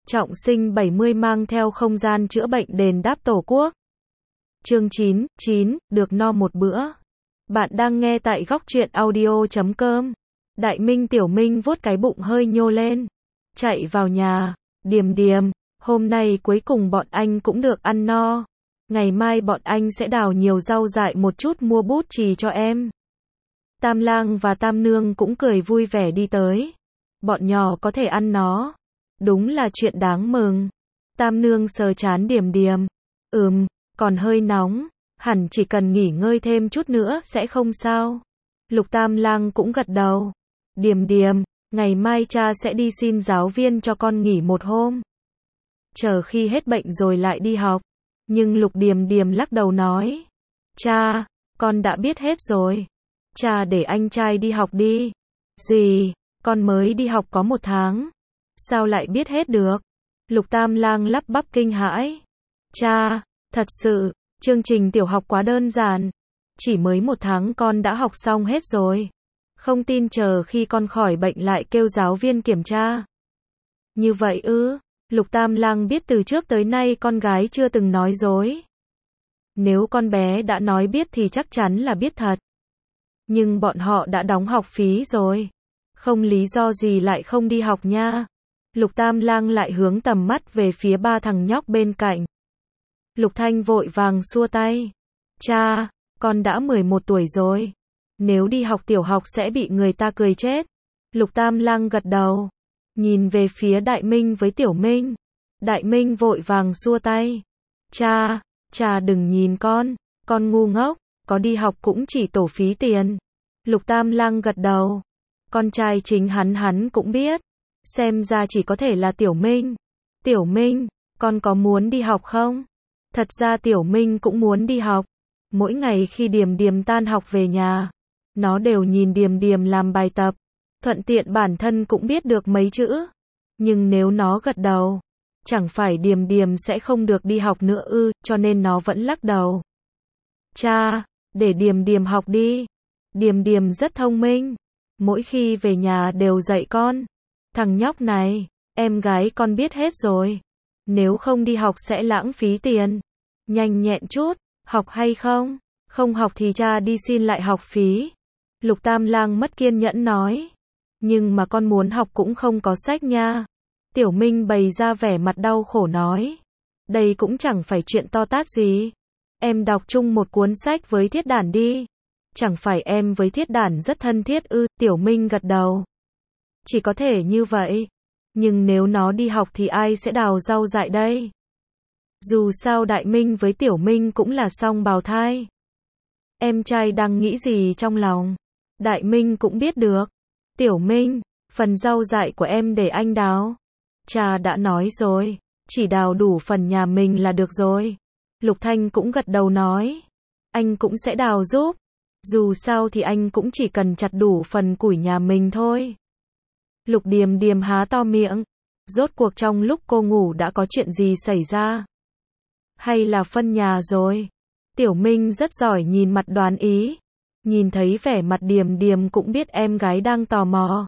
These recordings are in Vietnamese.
Trọng sinh 70 mang theo không gian chữa bệnh đền đáp Tổ quốc. Chương 9, được no một bữa. Bạn đang nghe tại góc truyện audio.com. Đại Minh Tiểu Minh vuốt cái bụng hơi nhô lên. Chạy vào nhà. Điềm điềm, hôm nay cuối cùng bọn anh cũng được ăn no. Ngày mai bọn anh sẽ đào nhiều rau dại một chút mua bút chì cho em. Tam Lang và Tam Nương cũng cười vui vẻ đi tới. Bọn nhỏ có thể ăn nó. Đúng là chuyện đáng mừng. Tam Nương sờ trán Điềm Điềm. Còn hơi nóng. Hẳn chỉ cần nghỉ ngơi thêm chút nữa sẽ không sao. Lục Tam Lang cũng gật đầu. Điềm Điềm, ngày mai cha sẽ đi xin giáo viên cho con nghỉ một hôm. Chờ khi hết bệnh rồi lại đi học. Nhưng Lục Điềm Điềm lắc đầu nói. Cha, con đã biết hết rồi. Cha để anh trai đi học đi. Gì, con mới đi học có 1 tháng. Sao lại biết hết được? Lục Tam Lang lắp bắp kinh hãi. Cha, thật sự, chương trình tiểu học quá đơn giản. Chỉ mới 1 tháng con đã học xong hết rồi. Không tin chờ khi con khỏi bệnh lại kêu giáo viên kiểm tra. Như vậy ư? Lục Tam Lang biết từ trước tới nay con gái chưa từng nói dối. Nếu con bé đã nói biết thì chắc chắn là biết thật. Nhưng bọn họ đã đóng học phí rồi. Không lý do gì lại không đi học nha. Lục Tam Lang lại hướng tầm mắt về phía 3 thằng nhóc bên cạnh. Lục Thanh vội vàng xua tay. Cha, con đã 11 tuổi rồi. Nếu đi học tiểu học sẽ bị người ta cười chết. Lục Tam Lang gật đầu. Nhìn về phía Đại Minh với Tiểu Minh. Đại Minh vội vàng xua tay. Cha đừng nhìn con ngu ngốc, có đi học cũng chỉ tổ phí tiền. Lục Tam Lang gật đầu. Con trai chính hắn cũng biết. Xem ra chỉ có thể là Tiểu Minh. Tiểu Minh, con có muốn đi học không? Thật ra Tiểu Minh cũng muốn đi học. Mỗi ngày khi Điềm Điềm tan học về nhà, nó đều nhìn Điềm Điềm làm bài tập. Thuận tiện bản thân cũng biết được mấy chữ. Nhưng nếu nó gật đầu, chẳng phải Điềm Điềm sẽ không được đi học nữa ư, cho nên nó vẫn lắc đầu. Cha, để Điềm Điềm học đi. Điềm Điềm rất thông minh. Mỗi khi về nhà đều dạy con. Thằng nhóc này, em gái con biết hết rồi. Nếu không đi học sẽ lãng phí tiền. Nhanh nhẹn chút, học hay không? Không học thì cha đi xin lại học phí. Lục Tam Lang mất kiên nhẫn nói. Nhưng mà con muốn học cũng không có sách nha. Tiểu Minh bày ra vẻ mặt đau khổ nói. Đây cũng chẳng phải chuyện to tát gì. Em đọc chung một cuốn sách với Thiết Đản đi. Chẳng phải em với Thiết Đản rất thân thiết ư? Tiểu Minh gật đầu. Chỉ có thể như vậy. Nhưng nếu nó đi học thì ai sẽ đào rau dại đây? Dù sao Đại Minh với Tiểu Minh cũng là song bào thai. Em trai đang nghĩ gì trong lòng? Đại Minh cũng biết được. Tiểu Minh, phần rau dại của em để anh đào. Cha đã nói rồi, chỉ đào đủ phần nhà mình là được rồi. Lục Thanh cũng gật đầu nói. Anh cũng sẽ đào giúp. Dù sao thì anh cũng chỉ cần chặt đủ phần củi nhà mình thôi. Lục Điềm Điềm há to miệng. Rốt cuộc trong lúc cô ngủ đã có chuyện gì xảy ra? Hay là phân nhà rồi? Tiểu Minh rất giỏi nhìn mặt đoán ý. Nhìn thấy vẻ mặt Điềm Điềm cũng biết em gái đang tò mò.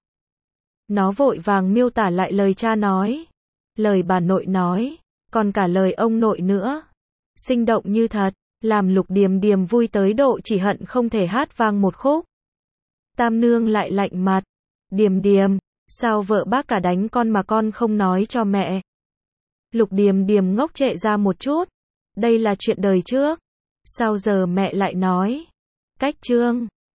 Nó vội vàng miêu tả lại lời cha nói. Lời bà nội nói. Còn cả lời ông nội nữa. Sinh động như thật. Làm Lục Điềm Điềm vui tới độ chỉ hận không thể hát vang một khúc. Tam Nương lại lạnh mặt. Điềm Điềm, sao vợ bác cả đánh con mà con không nói cho mẹ? Lục Điềm Điềm ngốc trệ ra một chút. Đây là chuyện đời trước. Sao giờ mẹ lại nói? Cách chương